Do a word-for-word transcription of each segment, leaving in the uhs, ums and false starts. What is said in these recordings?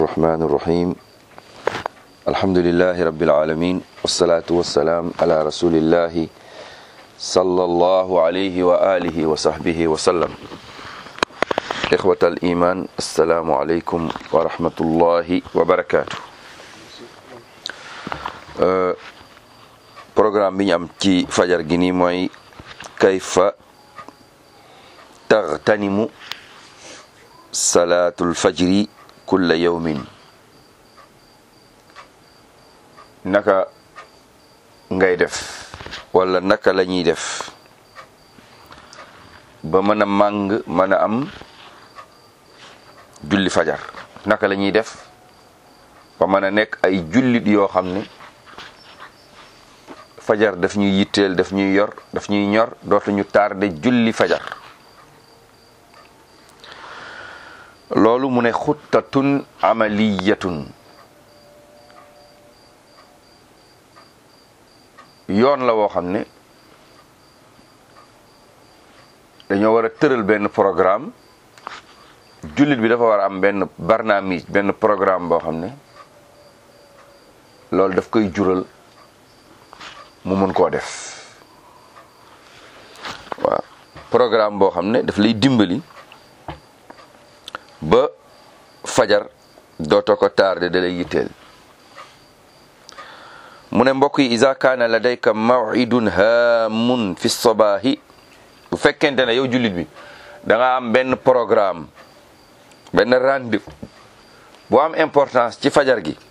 الرحمن الرحيم الحمد لله رب العالمين والصلاة والسلام على رسول الله صلى الله عليه وآله وصحبه وسلم إخوة الإيمان السلام عليكم ورحمة الله وبركاته programme bi ñu am ci fajar gi nii mooy kayfa taxtanimu salaatul fajri kulla yawmin naka ngay def wala naka la ñuy def ba mën a màng mën a am julli fajar naka la ñuy def ba mën a nekk ay jullit yoo xam ne fajar daf ñuy yitteel daf ñuy yor daf ñuy ñor dootuñu tardé julli fajar loolu mu ne xuttatun amaliyatun yoon la woo xam ne dañoo war a tëral benn programme jullit bi dafa war a am benn barnaamij benn programme boo xam ne loolu daf koy jural mu mën koo def waaw programme boo xam ne daf lay dimbali ba fajar dootoo ko tardé da lay yitteel mu ne mbokk yi iza kaana ladayka maw'idun haamun fi sabaahi bu fekkente ne yow jullit bi da nga am benn programme benn rendez-vous bu am importance ci fajar gi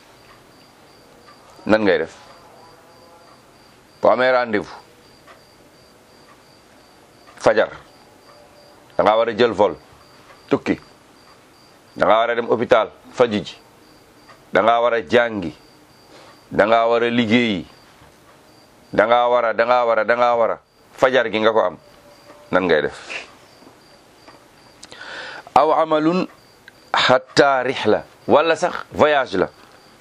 nan ngay def boo amee rendez-vous fajar da nga war a jël vol tukki da nga war a dem hôpital faju ji da nga war a jàngi da nga war a liggéeyi da nga war a da nga war a da nga war a fajar gi nga ko am nan ngay def aw amalun hatta rihla wala sax voyage la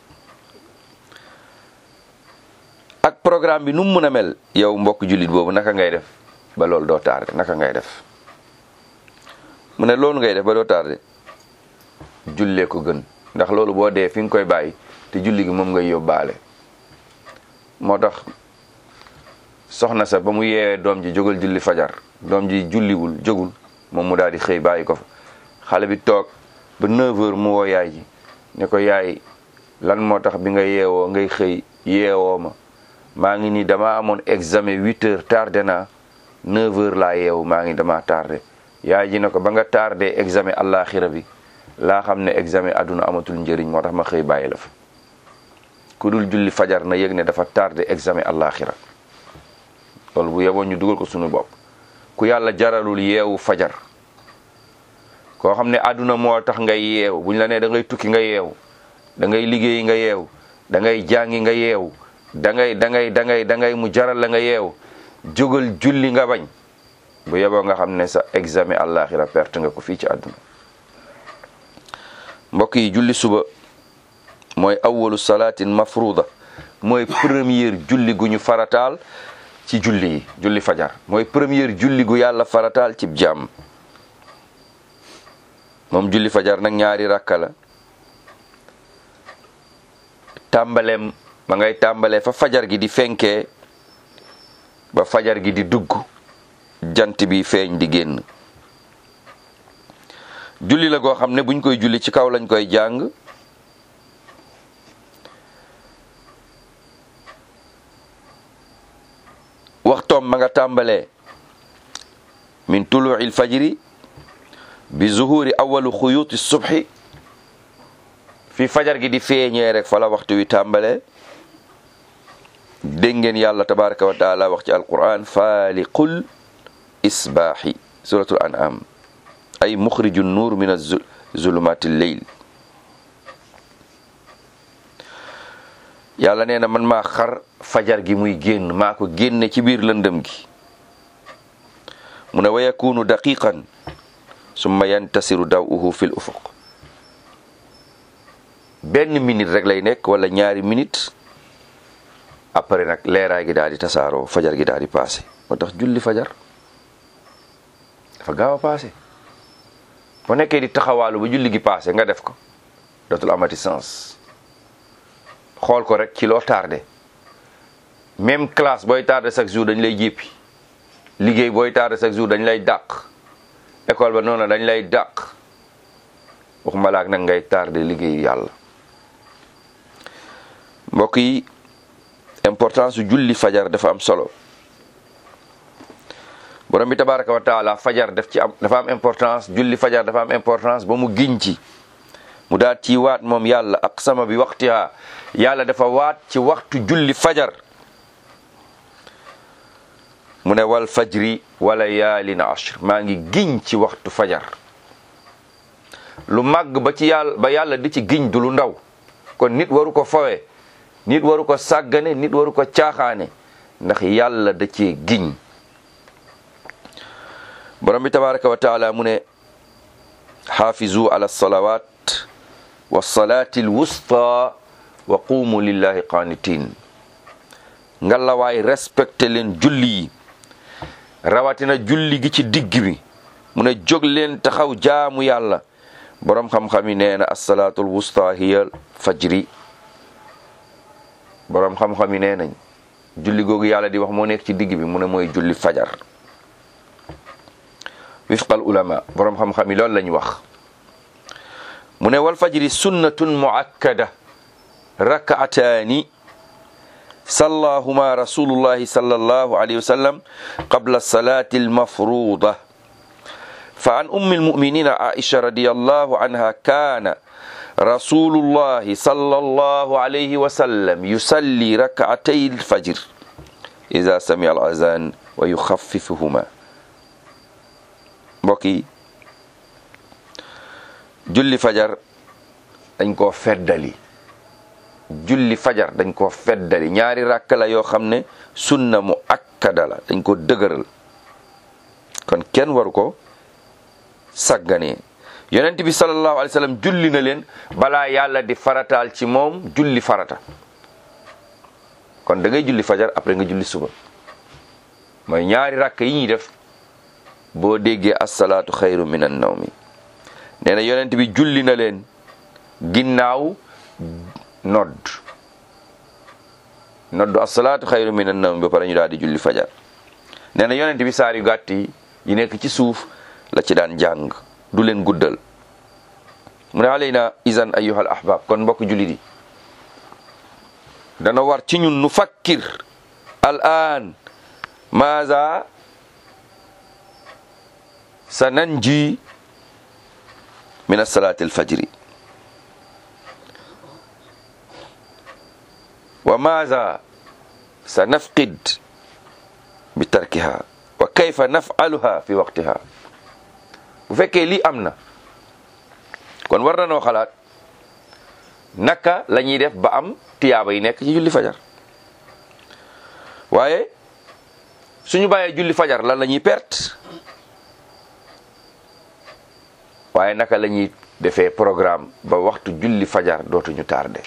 ak programme bi nu mu mën a mel yow mbokk jullit boobu naka ngay def ba loolu doo tardé naka ngay def mu ne loolu ngay def ba doo tardé jullee ko gën ndax loolu boo dee fi nga koy bàyyi te julli gi moom ngay yóbbaale moo tax soxna sa ba mu yeewee doom ji jógal julli fajar doom ji julliwul jógul moom mu daal di xëy bàyyi ko fa xale bi toog ba neuf heures mu woo yaay ji ne ko yaay lan moo tax bi nga yeewoo ngay xëy yeewoo ma maa ngi nii dama amoon examen huit heures tardé naa neuf heures laa yeewu maa ngi dama tardé yaay ji ne ko ba nga tardé examen àllaaxira bi laa xam ne examen àdduna amatul njëriñ moo tax ma xëy bàyyi la fa ku dul julli fajar na yëg ne dafa tardé examen àllaaxira loolu bu yeboon ñu dugal ko suñu bopp ku yàlla jaralul yeewu fajar koo xam ne àdduna moo tax ngay yeewu buñ la nee da ngay tukki nga yeewu da ngay liggéeyi nga yeewu da ngay jàngi nga yeewu da ngay da ngay da ngay da ngay mu jaral la nga yeewu jógal julli nga bañ bu yeboo nga xam ne sa examen àllaaxira perte nga ko fii ci àdduna mbokk yi julli suba mooy awwalu salaatin mafruda mooy première julli gu ñu farataal ci julli yi julli fajar mooy première julli gu yàlla farataal ci jàmm moom julli fajar nag ñaari rakka la tàmbaleem ma ngay tàmbalee fa fajar gi di fenkee ba fajar gi di dugg jant bi feeñ di génn julli la goo xam ne buñ koy julli ci kaw lañ koy jàng waxtoom ma nga tàmbalee min tuluu'il fajri bi zuhuri awalu xuyuti subhi fi fajar gi di feeñee rek fa la waxtu wi tàmbalee dégg ngeen yàlla tabaraka wa taala wax ci alquran faaliqul isbaahi suratul an'am ay muxriju nuur min azulumati lleyl yàlla nee na man maa xar fajar gi muy génn maa ko génne ci biir lëndëm gi mu ne wa yakunu daqiqan summa yantasiru daw'uhu fil ufuq benn minute rek lay nekk wala ñaari minute après nag leeraay gi daal di tasaaroo fajar gi daal di passé moo tax julli fajar dafa gaaw a passé boo nekkee di taxawaalu ba julli gi passé nga def ko dootul amati sens. xool ko rek ci loo tardé même classe booy tardé chaque jour dañ lay jéppi liggéey booy tardé chaque jour dañ lay dàq école ba noonu dañ lay dàq waxuma laak nag ngay tardé liggéeyu yàlla. mbokk yi importance su julli fajar dafa am solo borom bi tabaraka wa taala fajar daf ci am dafa am importance julli fajar dafa am importance ba mu giñ ci mu daal ci waat moom yàlla aqsama bi waqtiha yàlla dafa waat ci waxtu julli fajar mu ne wal fajri wala yaalin ashr maa ngi giñ ci waxtu fajar lu màgg ba ci yàlla ba yàlla di ci giñ du lu ndaw kon nit waru ko fowe nit waru ko sàggane nit waru ko caaxaane ndax yàlla da cee giñ borom bi tabaraka wa taala mu ne xaafizu ala salawat wa salati alwusta wa qumu lillahi qanitin ngalawaay respecté leen julli yi rawatina julli gi ci digg bi mu ne jóg leen taxaw jaamu yàlla borom xam-xam yi nee na assalaatul wusta hiya fajri borom xam-xam yi nee nañ julli googu yàlla di wax moo nekk ci digg bi mu ne mooy julli fajar wifqal ulama borom xam-xam yi loolu lañ wax mu ne wal fajri sunnatun muakkada rak'ataani sallahuma rasulullahi sallallahu alayhi wa sallam qabla salati almafruda fa an ummi almuminina aisha radiyallahu anha kana rasulullahi sallallahu alayhi wa sallam yusalli rak'atay alfajr idha sami'a al-adhan wa yukhaffifuhuma mbokk yi julli fajar dañ koo feddali julli fajar dañ koo feddali ñaari rakk la yoo xam ne sunna mu akkada la dañ ko dëgëral kon kenn waru ko sàgganee yonent bi sallallahu alayhi wa sallam julli na leen balaa yàlla di farataal ci moom julli farata kon da ngay julli fajar après nga julli suba mooy ñaari rakk yi ñuy def boo déggee assalaatu xayru min an nawmi nee na yonent bi julli na leen ginnaaw nodd noddu assalaatu xayru min an nawmi ba pare ñu daal di julli fajar nee na yonent bi saar yu gàtt yi yi nekk ci suuf la ci daan jàng du leen guddal mu ne alayna izan ayyuhal ahbab kon mbokk julli di dana war ci ñun nu fakkir al an maaza sa nanji min as-salati al-fajri wa maaza sa nafqid bi tarkiha wa kayfa naf'aluha fi waqtiha bu fekkee lii am na kon war na noo xalaat naka la ñuy def ba am tiyaaba yi nekk ci julli fajar waaye suñu bàyyee julli fajar lan la ñuy perte waaye naka la ñuy defee programme ba waxtu julli fajar dootuñu tardé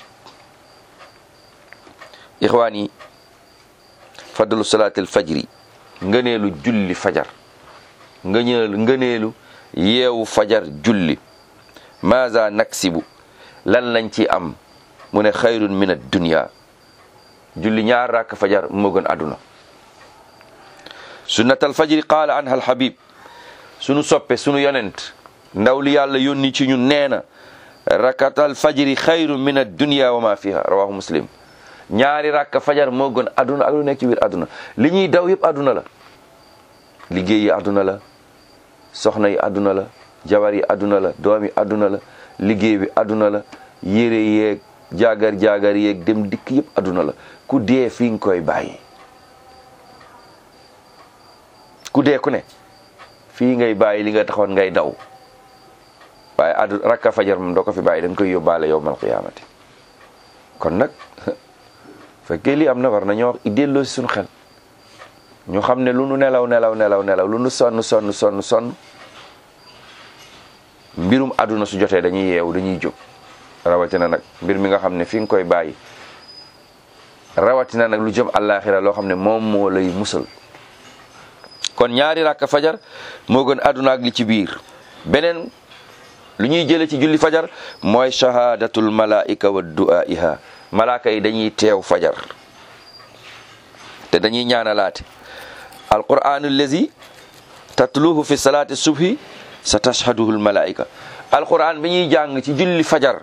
ixwaan yi fadlu salaatil fajri ngëneelu julli fajar ngëneelu ngëneelu yeewu fajar julli maaza naksibu lan lañ ci am mu ne xayrun min ad-dunya julli ñaar rakk fajar moo gën àdduna sunnatal fajri qaala anha al-habib sunu soppe sunu yonent ndaw li yàlla yónni ci ñun nee na rakatal fajri xayrun min ad-dunya wa ma fiha rawahu muslim ñaari rakk fajar moo gën àdduna ak lu nekk ci biir àdduna li ñuy daw yëpp àdduna la liggéey yi àdduna la soxna yi àdduna la jabar yi àdduna la doom yi àdduna la liggéey bi àdduna la yére yeeg jaagar jaagar yeeg dem dikk yëpp àdduna la ku dee fi nga koy bàyyi ku dee ku ne fii ngay bàyyi li nga taxoon ngay daw waaye addu rakka fajar moom doo ko fi bàyyi da nga koy yóbbaale yowmal qiyaamati kon nag fekkee lii am na war na ñoo wax delloo si suñu xel ñu xam ne lu nu nelaw nelaw nelaw nelaw lu nu sonn sonn sonn sonn mbirum àdduna su jotee dañuy yeewu dañuy jóg rawatina nag mbir mi nga xam ne fi nga koy bàyyi rawatina nag lu jëm àllaaxira loo xam ne moom moo lay musal kon ñaari rakka fajar moo gën àdduna ak li ci biir beneen lu ñuy jële ci julli fajar mooy shahadatul malaika wa du'aiha malaaka yi dañuy teew fajar te dañuy ñaanalaate alqur'anu allazi tatluhu fi salati subhi sa tashhaduhu almalaika alqur'an bi ñuy jàng ci julli fajar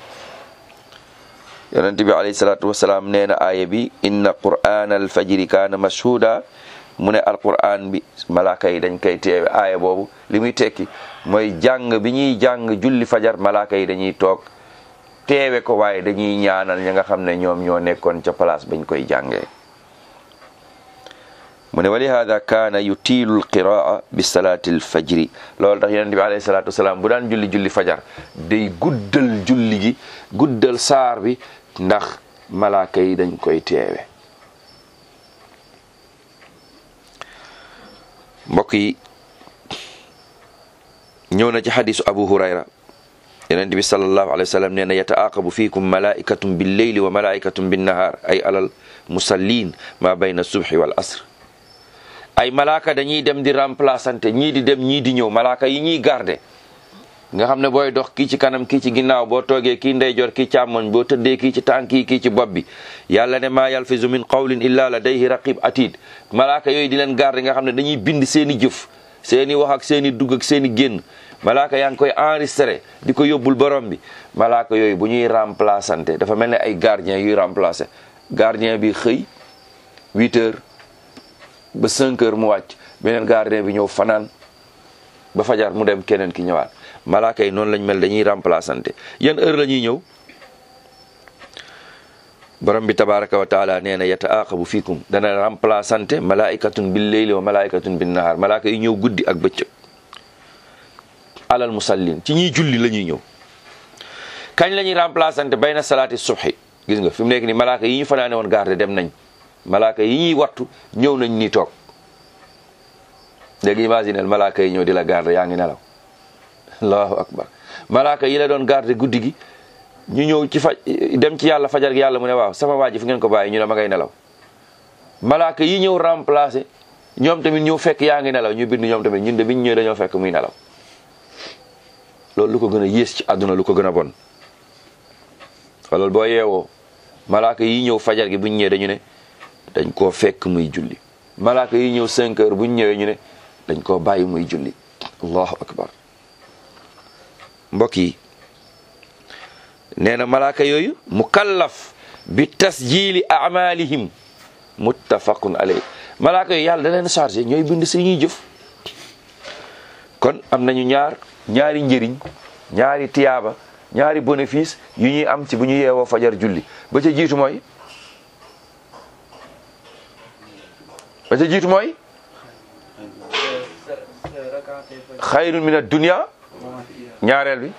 yonent bi alayhi salatu wasalaam nee na aaya bi inna qur'ana alfajri kaana mashhuda mu ne alqur'an bi malaaka yi dañ koy teewe aaya boobu li muy tekki mooy jàng bi ñuy jàng julli fajar malaaka yi dañuy toog teewe ko waaye dañuy ñaanal ñi nga xam ne ñoom ñoo nekkoon ca place bañ koy jàngee mu ne wa lihada kaana yutiilu alqiraa bi salaati alfajri loolu tax yonent bi alayhi salatu wasalaam bu daan julli julli fajar day guddal julli gi guddal saar bi ndax malaaka yi dañ koy teewe mbokk yi ñëw na ci xadisu abu hurayra yonent bi sallallahu alayhi wa sallam nee na yataaqabu fiikum malaikatun billeyli wa malaikatun binnahaar ay alal musallin ma bayna subhi wal asr ay malaaka dañuy dem di remplaçante ñii di dem ñii di ñëw malaaka yi ñuy garde nga xam ne booy dox kii ci kanam kii ci ginnaaw boo toogee kii ndeyjoor kii càmmoñ boo tëddee kii ci tànk yi kii ci bopp bi yàlla ne maa yalfizu min qawlin illa ladayhi raqib atid malaaka yooyu di leen garde nga xam ne dañuy bind seeni jëf seeni wax ak seeni dugg ak seeni génn malaaka yaa ngi koy enregistré di ko yóbbul borom bi malaaka yooyu bu ñuy remplaçante dafa mel ne ay gardien yuy remplacé gardien bi xëy huit heures ba cinq heures mu wàcc beneen gardien bi ñëw fanaan ba fajar mu dem keneen ki ñëwaat malaaka yi noonu lañ mel dañuy remplaçante yan heure la ñuy ñëw borom bi tabaraka wa taala nee na yataaqabu fiikum dana remplaçante malaikatun bil leyli wa malaikatun bin nahar malaaka yi ñëw guddi ak bëccëg alal musallin ci ñiy julli la ñuy ñëw kañ la ñuy remplaçante bayna salaati subhi gis nga fi mu nekk ni malaaka yi ñu fanaane woon garde dem nañ malaaka yi ñuy wattu ñëw nañ ni toog léegi imaginel malaaka yi ñëw di la garde yaa ngi nelaw allahu akbar malaaka yi la doon garde guddi gi ñu ñëw ci faj dem ci yàlla fajar gi yàlla mu ne waaw sama waa ji fu ngeen ko bàyyi ñu ne ma ngay nelaw malaaka yi ñëw remplacer ñoom tamit ñëw fekk yaa ngi nelaw ñu bind ñoom tamit ñun de biñ ñëw dañoo fekk muy nelaw loolu lu ko gën a yées ci àdduna lu ko gën a bon loolu boo yeewoo malaaka yi ñëw fajar gi buñ ñëwee dañu ne dañ koo fekk muy julli malaaka yi ñëw cinq heures buñ ñëwee ñu ne dañ koo bàyyi muy julli allahu akbar mbokk yi nee na malaaka yooyu mukallaf bi tasjili amalihim muttafaqun alayh malaaka yooyu yàlla da leen chargé ñooy bind si ñuy jëf kon am nañu ñaar ñaari njëriñ ñaari tiyaaba ñaari bénéfice yu ñuy am ci bu ñu yeewoo fajar julli ba ca jiitu mooy ba ca jiitu mooy xayrun min ad-dunya ñaareel bi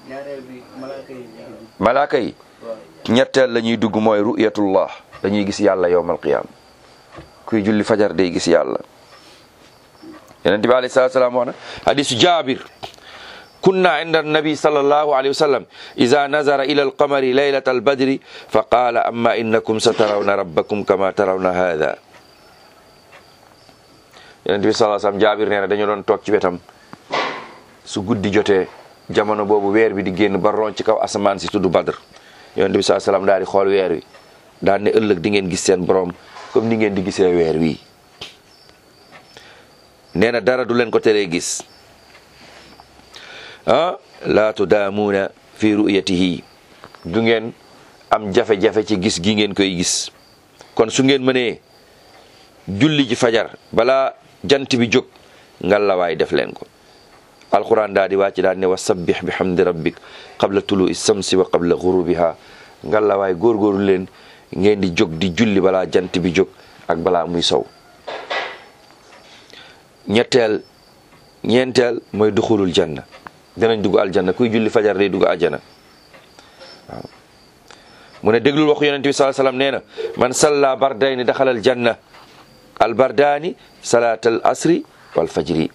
malaaka yi ñetteel la ñuy dugg mooy ru'yatullah dañuy gis yàlla yawmal qiyaam kuy julli fajar day gis yàlla yonent bi alayhi salaatu salaam wax na hadisu Jaabir kunna inda nabi sallallahu alayhi wa sallam iza nazara ila alqamari laylata albadri fa qaala amma innakum satarawna rabbakum kama tarawna hadha yonent bi sallallahu alayhi wa sallam Jaabir nee na dañu doon toog ci wetam su guddi jotee jamono boobu weer bi di génn ba ron ci kaw asamaan si tudd Badr yonent bi sallallahu alayhi wa sallam daal di xool weer wi daal ne ëllëg di ngeen gis seen borom comme ni ngeen di gisee weer wi nee na dara du leen ko teree gis ah laa tudaamuuna fi ru'yatihi du ngeen am jafe-jafe ci gis gi ngeen koy gis kon su ngeen mënee julli ci fajar balaa jant bi jóg ngalawaay def leen ko alquran daal di wàcc daal ne wa sabbih bi hamdi rabbik qabla tulu'i samsi wa qabla ghurubiha ngalawaay góorgóorlu leen ngeen di jóg di julli balaa jant bi jóg ak balaa muy sow ñetteel ñeenteel mooy duxulul janna danañ dugg aljanna kuy julli fajar day dugg aljana waaw mu ne déglul waxu yonent bi sallallahu alayhi wasallam nee na man salla bardayni daxala aljanna al bardaani salaatal asri wal fajri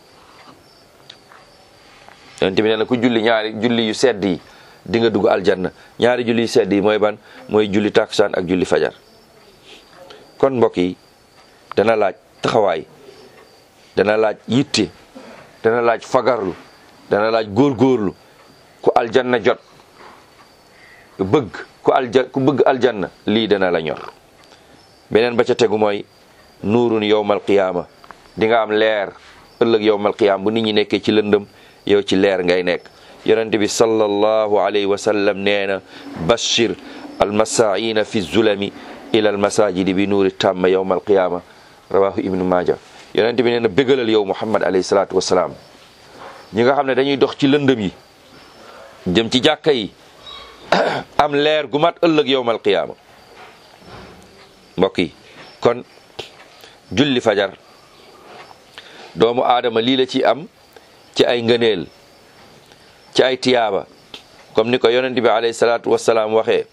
yonent bi nee na ku julli ñaari julli yu sedd yi di nga dugg aljanna ñaari julli yu sedd yi mooy ban mooy julli takusaan ak julli fajar kon mbokk yi dana laaj taxawaay dana laaj yitte dana laaj fagarlu dana laaj góorgóorlu ku aljanna jot bëgg ku alja ku bëgg aljanna lii dana la ñor. beneen ba ca tegu mooy nuurun yawmal qiyaama di nga am leer ëllëg yawmal qiyaama bu nit ñi nekkee ci lëndëm yow ci leer ngay nekk. yonente bi sallallahu alayhi wa sallam nee na bashir almasaaina fi zulami ila almasajidi bi nuuri tamma yawmal qiyaama rawahu ibnu maaja. yonente bi nee na bégalal yow muhammad alayhi salaatu wasalaam ñi nga xam ne dañuy dox ci lëndëm yi jëm ci jàkka yi am leer gu mat ëllëg yawmal qiyaama. mbokk yi kon julli fajar doomu aadama lii la ci am ci ay ngëneel ci ay tiyaaba comme ni ko yonent bi alayhi salaatu wasalaam waxee.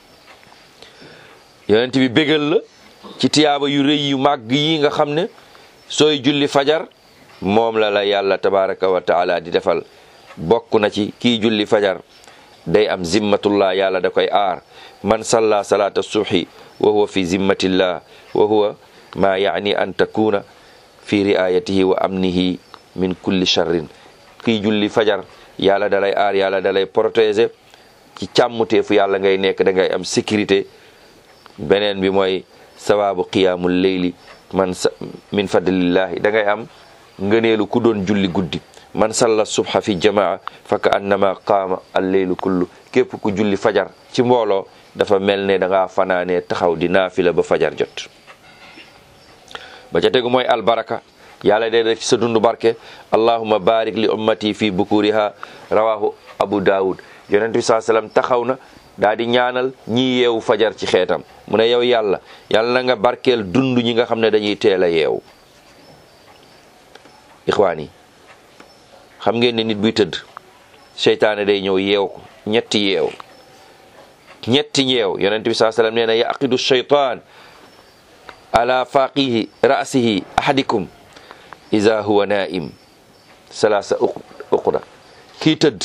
yonent bi bégal la ci tiyaaba yu rëy yu màgg yi nga xam ne sooy julli fajar moom la la yàlla tabaraka wa taala di defal. bokk na ci kii julli fajar day am zimmatullah, yàlla da koy aar. man salla salata subhi wa huwa fi zimmatillah wa huwa ma yaani an takuna fi riayatihi wa amnihi min kulli sharrin. kii julli fajar yàlla da lay aar, yàlla da lay protéger ci càmmuteefu yàlla ngay nekk, da ngay am sécurité. beneen bi mooy sawabu qiyamul layli man min fadlillahi, da ngay am ngëneelu ku doon julli guddi. man salla subha fi jamaa fa ka annama qaama al-laylu kullu. képp ku julli fajar ci mbooloo dafa mel ne da ngaa fanaanee taxaw di naafila ba fajar jot. ba ca tegu mooy albaraka, yàlla day def ci sa dundu barke. allahumma barik li ummati fi bukuriha rawahu abu daawud. yonent bi saa sallam taxaw na daa di ñaanal ñi yeewu fajar ci xeetam. mu ne yow yàlla yàlla na nga barkeel dund ñi nga xam ne dañuy teel a yeewu. ixwaan yi xam ngeen ne nit buy tëdd seytaane day ñëw yeew ko ñetti yeew ñetti yeew. yonent bi saa sallam nee na yaqidu shaytaan ala faqihi ra'sihi ahadikum iza huwa naim salasa uqda. kii tëdd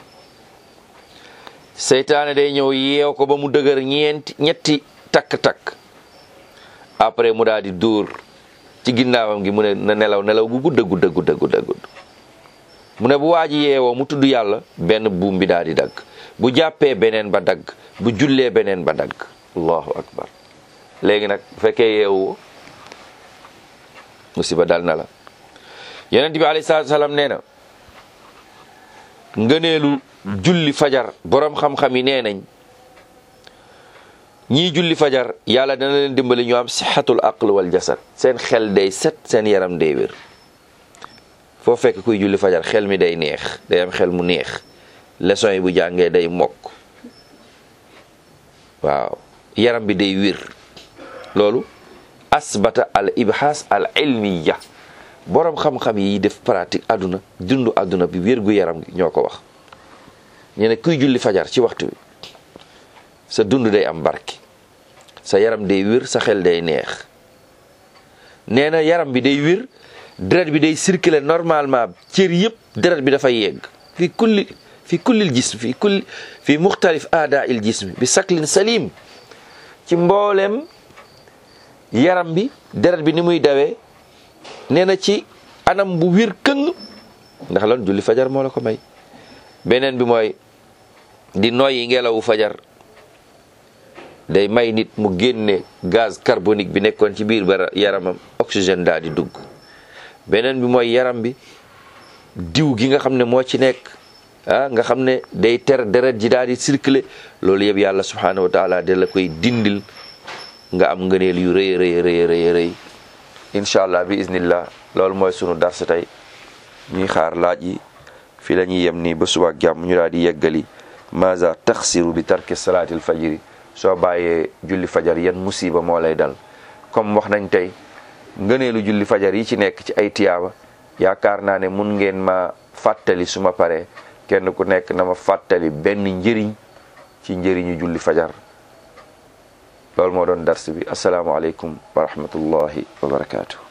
seytaane day ñëw yeew ko ba mu dëgër ñeenti ñetti takk-takk. après mu daal di dóor ci ginnaawam gi mu ne na nelaw nelaw bu gudda gudda gudda gudda gudd. mu ne bu waa ji yeewoo mu tudd yàlla benn buum bi daal di dagg, bu jàppee beneen ba dagg, bu jullee beneen ba dagg. allahu akbar. léegi nag bu fekkee yeewoo musiba dal na la. yonent bi alayhi salaatu salaam nee na ngëneelu julli fajar borom xam-xam yi nee nañ ñii julli fajar yàlla dana leen dimbali ñu am sixatul aql wal jasad. seen xel day set, seen yaram day wér. foo fekk kuy julli fajar xel mi day neex, day am xel mu neex, leçon yi bu jàngee day mokk, waaw yaram bi day wér. loolu asbata al ibhaas al ilmiya, borom xam-xam yi def pratique àdduna dundu àdduna bi wér gu yaram gi ñoo ko wax. ñu ne kuy julli fajar ci waxtu bi sa dund day am barke, sa yaram day wér, sa xel day neex. nee na yaram bi day wér, deret bi day circuler normalement, cër yëpp deret bi dafay yegg fi kulli fi kullil jism fi kulli fi muxtalif aadail jism bi saklin salim. ci mboolem yaram bi deret bi ni muy dawee nee na ci anam bu wér këng, ndax lan julli fajar moo la ko may. beneen bi mooy di noyyi ngelawu fajar day may nit mu génne gaz carbonique bi nekkoon ci biir ba yaramam, oxygène daal di dugg. beneen bi mooy yaram bi diw gi nga xam ne moo ci nekk ah nga xam ne day ter deret ji daal di circuler, loolu yëpp yàlla subhanahu wa taala da la koy dindil nga am ngëneel yu rëy rëy rëy rëy rëy. incha allah bi iznillah loolu mooy sunu darsa tey. ñuy xaar laaj yi fii la ñuy yem nii ba suba ak jàmm ñu daal di yeggali maza taxsiru bi tarki salaatil fajri. soo bàyyee julli fajar yan musiba moo lay dal. comme wax nañ tey ngëneelu julli fajar yi ci nekk ci ay tiyaaba, yaakaar naa ne mun ngeen ma fàttali su ma paree kenn ku nekk na ma fàttali benn njëriñ ci njëriñu julli fajar. loolu moo doon dars bi. asalaamaaleykum wa rahmatullahi wa barakaatu.